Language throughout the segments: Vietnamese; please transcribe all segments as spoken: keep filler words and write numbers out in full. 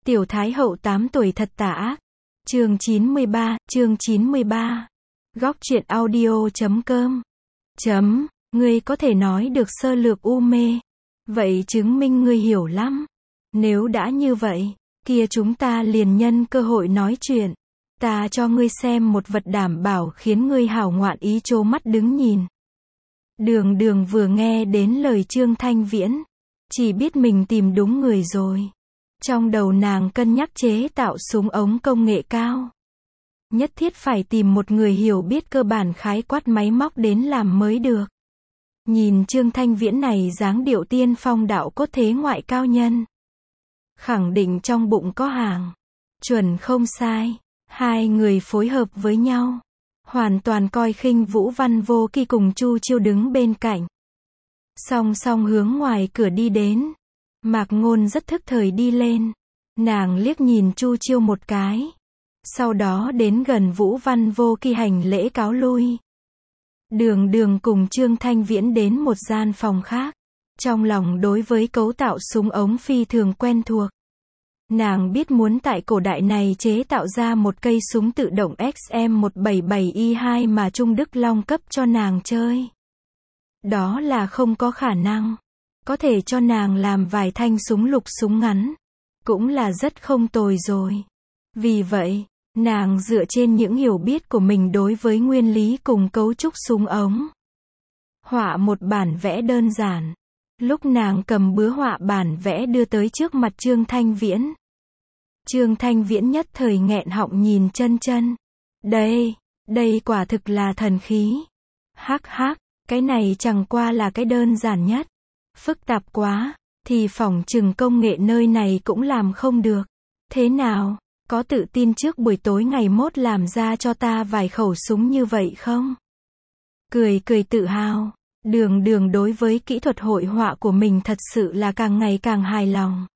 Tiểu Thái Hậu tám tuổi thật tà ác. Chương chín mươi ba, chương chín mươi ba. Góc truyện audio chấm com. Chấm, ngươi có thể nói được sơ lược u mê. Vậy chứng minh ngươi hiểu lắm. Nếu đã như vậy, kia chúng ta liền nhân cơ hội nói chuyện. Ta cho ngươi xem một vật đảm bảo khiến ngươi hảo ngoạn ý trố mắt đứng nhìn. Đường đường vừa nghe đến lời Trương Thanh Viễn, chỉ biết mình tìm đúng người rồi. Trong đầu nàng cân nhắc chế tạo súng ống công nghệ cao. Nhất thiết phải tìm một người hiểu biết cơ bản khái quát máy móc đến làm mới được. Nhìn Trương Thanh Viễn này dáng điệu tiên phong đạo cốt thế ngoại cao nhân. Khẳng định trong bụng có hàng. Chuẩn không sai. Hai người phối hợp với nhau. Hoàn toàn coi khinh Vũ Văn Vô Kỳ cùng Chu Chiêu đứng bên cạnh. Song song hướng ngoài cửa đi đến. Mạc Ngôn rất thức thời đi lên. Nàng liếc nhìn Chu Chiêu một cái. Sau đó đến gần Vũ Văn Vô Kỳ hành lễ cáo lui. Đường đường cùng Trương Thanh Viễn đến một gian phòng khác. Trong lòng đối với cấu tạo súng ống phi thường quen thuộc. Nàng biết muốn tại cổ đại này chế tạo ra một cây súng tự động X M một bảy bảy I hai mà Trung Đức Long cấp cho nàng chơi. Đó là không có khả năng. Có thể cho nàng làm vài thanh súng lục súng ngắn. Cũng là rất không tồi rồi. Vì vậy, nàng dựa trên những hiểu biết của mình đối với nguyên lý cùng cấu trúc súng ống. Họa một bản vẽ đơn giản. Lúc nàng cầm bứa họa bản vẽ đưa tới trước mặt Trương Thanh Viễn. Trương Thanh Viễn nhất thời nghẹn họng nhìn chân chân. Đây, đây quả thực là thần khí. Hắc hắc, cái này chẳng qua là cái đơn giản nhất. Phức tạp quá, thì phỏng chừng công nghệ nơi này cũng làm không được. Thế nào, có tự tin trước buổi tối ngày mốt làm ra cho ta vài khẩu súng như vậy không? Cười cười tự hào. Đường đường đối với kỹ thuật hội họa của mình thật sự là càng ngày càng hài lòng.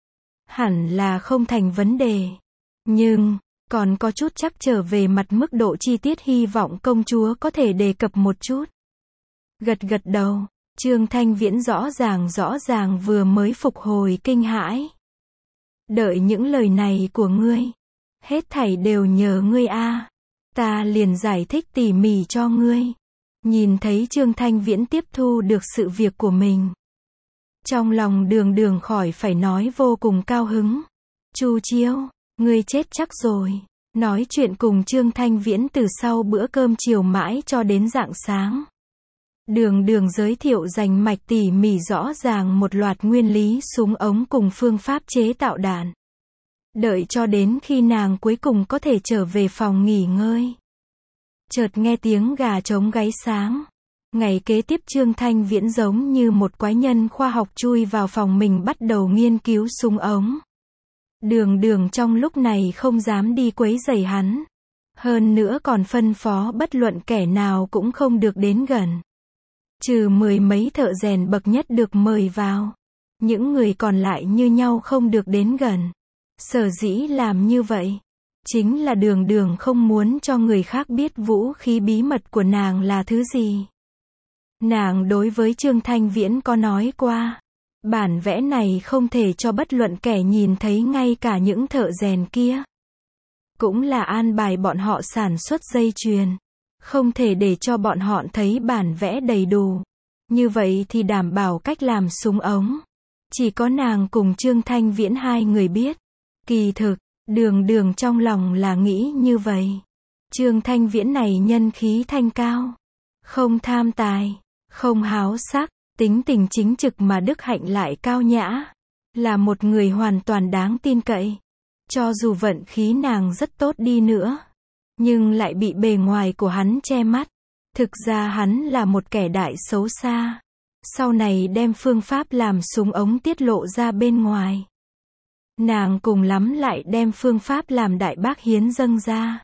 Hẳn là không thành vấn đề. Nhưng, còn có chút chắc trở về mặt mức độ chi tiết hy vọng công chúa có thể đề cập một chút. Gật gật đầu, Trương Thanh Viễn rõ ràng rõ ràng vừa mới phục hồi kinh hãi. Đợi những lời này của ngươi. Hết thảy đều nhờ ngươi a. Ta liền giải thích tỉ mỉ cho ngươi. Nhìn thấy Trương Thanh Viễn tiếp thu được sự việc của mình. Trong lòng đường đường khỏi phải nói vô cùng cao hứng. Chu Chiêu, ngươi chết chắc rồi. Nói chuyện cùng Trương Thanh Viễn từ sau bữa cơm chiều mãi cho đến rạng sáng. Đường đường giới thiệu rành mạch tỉ mỉ rõ ràng một loạt nguyên lý súng ống cùng phương pháp chế tạo đạn. Đợi cho đến khi nàng cuối cùng có thể trở về phòng nghỉ ngơi. Chợt nghe tiếng gà trống gáy sáng. Ngày kế tiếp Trương Thanh Viễn giống như một quái nhân khoa học chui vào phòng mình bắt đầu nghiên cứu súng ống. Đường đường trong lúc này không dám đi quấy rầy hắn. Hơn nữa còn phân phó bất luận kẻ nào cũng không được đến gần. Trừ mười mấy thợ rèn bậc nhất được mời vào. Những người còn lại như nhau không được đến gần. Sở dĩ làm như vậy. Chính là đường đường không muốn cho người khác biết vũ khí bí mật của nàng là thứ gì. Nàng đối với Trương Thanh Viễn có nói qua. Bản vẽ này không thể cho bất luận kẻ nhìn thấy ngay cả những thợ rèn kia. Cũng là an bài bọn họ sản xuất dây chuyền. Không thể để cho bọn họ thấy bản vẽ đầy đủ. Như vậy thì đảm bảo cách làm súng ống. Chỉ có nàng cùng Trương Thanh Viễn hai người biết. Kỳ thực, đường đường trong lòng là nghĩ như vậy. Trương Thanh Viễn này nhân khí thanh cao. Không tham tài. Không háo sắc. Tính tình chính trực mà đức hạnh lại cao nhã. Là một người hoàn toàn đáng tin cậy. Cho dù vận khí nàng rất tốt đi nữa. Nhưng lại bị bề ngoài của hắn che mắt. Thực ra hắn là một kẻ đại xấu xa. Sau này đem phương pháp làm súng ống tiết lộ ra bên ngoài. Nàng cùng lắm lại đem phương pháp làm đại bác hiến dâng ra.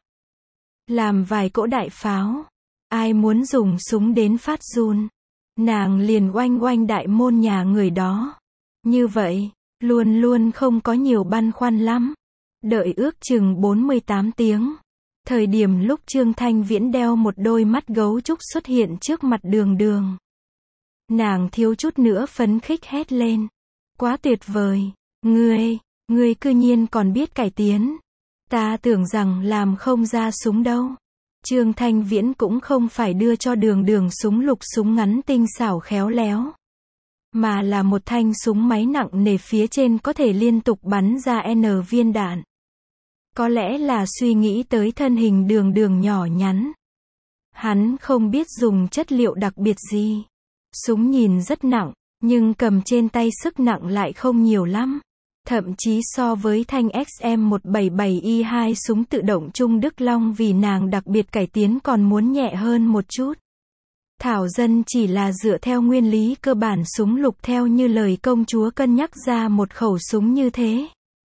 Làm vài cỗ đại pháo. Ai muốn dùng súng đến phát run. Nàng liền oanh oanh đại môn nhà người đó. Như vậy, luôn luôn không có nhiều băn khoăn lắm. Đợi ước chừng bốn mươi tám tiếng. Thời điểm lúc Trương Thanh Viễn đeo một đôi mắt gấu trúc xuất hiện trước mặt đường đường. Nàng thiếu chút nữa phấn khích hét lên. Quá tuyệt vời. Ngươi, Ngươi cư nhiên còn biết cải tiến. Ta tưởng rằng làm không ra súng đâu. Trương Thanh Viễn cũng không phải đưa cho Đường Đường súng lục súng ngắn tinh xảo khéo léo, mà là một thanh súng máy nặng nề phía trên có thể liên tục bắn ra N viên đạn. Có lẽ là suy nghĩ tới thân hình Đường Đường nhỏ nhắn. Hắn không biết dùng chất liệu đặc biệt gì. Súng nhìn rất nặng, nhưng cầm trên tay sức nặng lại không nhiều lắm. Thậm chí so với thanh X M một bảy bảy i hai súng tự động Trung Đức Long vì nàng đặc biệt cải tiến còn muốn nhẹ hơn một chút. Thảo Dân chỉ là dựa theo nguyên lý cơ bản súng lục theo như lời công chúa cân nhắc ra một khẩu súng như thế.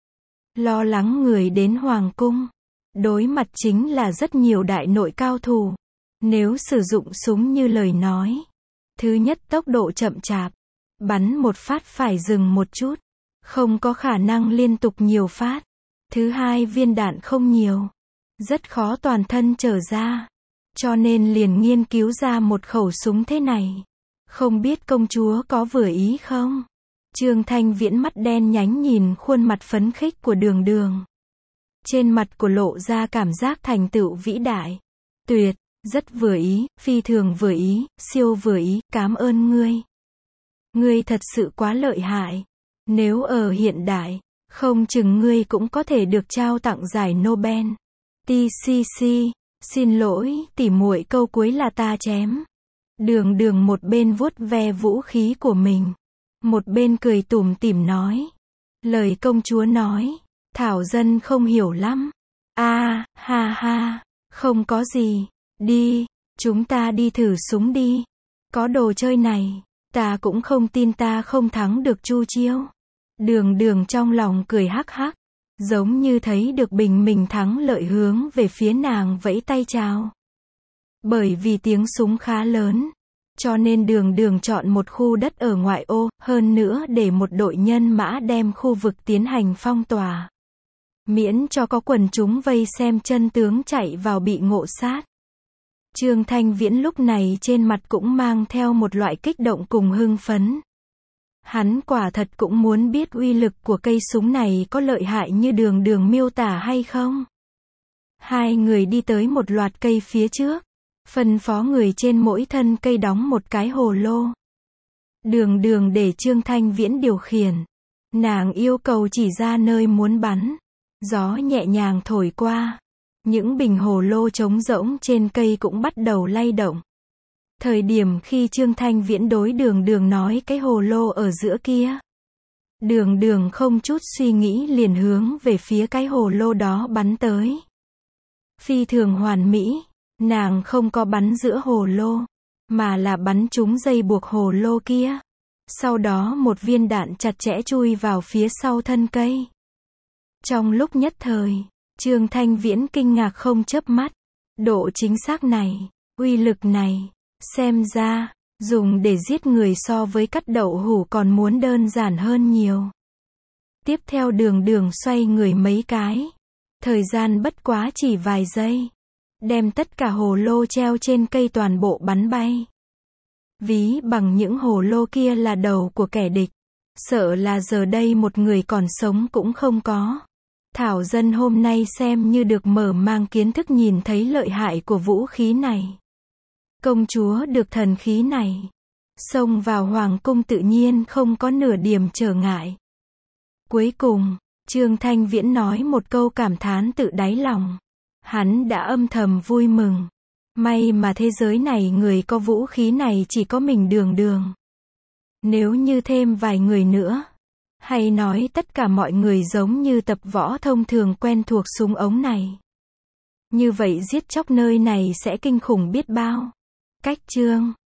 Lo lắng người đến Hoàng cung. Đối mặt chính là rất nhiều đại nội cao thủ. Nếu sử dụng súng như lời nói. Thứ nhất tốc độ chậm chạp. Bắn một phát phải dừng một chút. Không có khả năng liên tục nhiều phát. Thứ hai viên đạn không nhiều. Rất khó toàn thân trở ra. Cho nên liền nghiên cứu ra một khẩu súng thế này. Không biết công chúa có vừa ý không? Trương Thanh Viễn mắt đen nhánh nhìn khuôn mặt phấn khích của Đường Đường. Trên mặt của lộ ra cảm giác thành tựu vĩ đại. Tuyệt, rất vừa ý, phi thường vừa ý, siêu vừa ý, cảm ơn ngươi. Ngươi thật sự quá lợi hại. Nếu ở hiện đại, không chừng ngươi cũng có thể được trao tặng giải Nobel. tê xê xê, xin lỗi, tỉ muội câu cuối là ta chém. Đường Đường một bên vuốt ve vũ khí của mình, một bên cười tủm tỉm nói. Lời công chúa nói, Thảo Dân không hiểu lắm. A, à, ha ha, không có gì. Đi, chúng ta đi thử súng đi. Có đồ chơi này, ta cũng không tin ta không thắng được Chu Chiêu. Đường Đường trong lòng cười hắc hắc, giống như thấy được bình mình thắng lợi hướng về phía nàng vẫy tay chào. Bởi vì tiếng súng khá lớn, cho nên Đường Đường chọn một khu đất ở ngoại ô, hơn nữa để một đội nhân mã đem khu vực tiến hành phong tỏa. Miễn cho có quần chúng vây xem chân tướng chạy vào bị ngộ sát. Trương Thanh Viễn lúc này trên mặt cũng mang theo một loại kích động cùng hưng phấn. Hắn quả thật cũng muốn biết uy lực của cây súng này có lợi hại như Đường Đường miêu tả hay không. Hai người đi tới một loạt cây phía trước, phân phó người trên mỗi thân cây đóng một cái hồ lô. Đường Đường để Trương Thanh Viễn điều khiển. Nàng yêu cầu chỉ ra nơi muốn bắn. Gió nhẹ nhàng thổi qua. Những bình hồ lô trống rỗng trên cây cũng bắt đầu lay động. Thời điểm khi Trương Thanh Viễn đối Đường Đường nói cái hồ lô ở giữa kia. Đường Đường không chút suy nghĩ liền hướng về phía cái hồ lô đó bắn tới. Phi thường hoàn mỹ, nàng không có bắn giữa hồ lô, mà là bắn trúng dây buộc hồ lô kia. Sau đó một viên đạn chặt chẽ chui vào phía sau thân cây. Trong lúc nhất thời, Trương Thanh Viễn kinh ngạc không chớp mắt. Độ chính xác này, uy lực này, xem ra, dùng để giết người so với cắt đậu hủ còn muốn đơn giản hơn nhiều. Tiếp theo Đường Đường xoay người mấy cái. Thời gian bất quá chỉ vài giây. Đem tất cả hồ lô treo trên cây toàn bộ bắn bay. Ví bằng những hồ lô kia là đầu của kẻ địch. Sợ là giờ đây một người còn sống cũng không có. Thảo Dân hôm nay xem như được mở mang kiến thức nhìn thấy lợi hại của vũ khí này. Công chúa được thần khí này. Xông vào hoàng cung tự nhiên không có nửa điểm trở ngại. Cuối cùng, Trương Thanh Viễn nói một câu cảm thán tự đáy lòng. Hắn đã âm thầm vui mừng. May mà thế giới này người có vũ khí này chỉ có mình Đường Đường. Nếu như thêm vài người nữa, hay nói tất cả mọi người giống như tập võ thông thường quen thuộc súng ống này. Như vậy giết chóc nơi này sẽ kinh khủng biết bao. Cách chương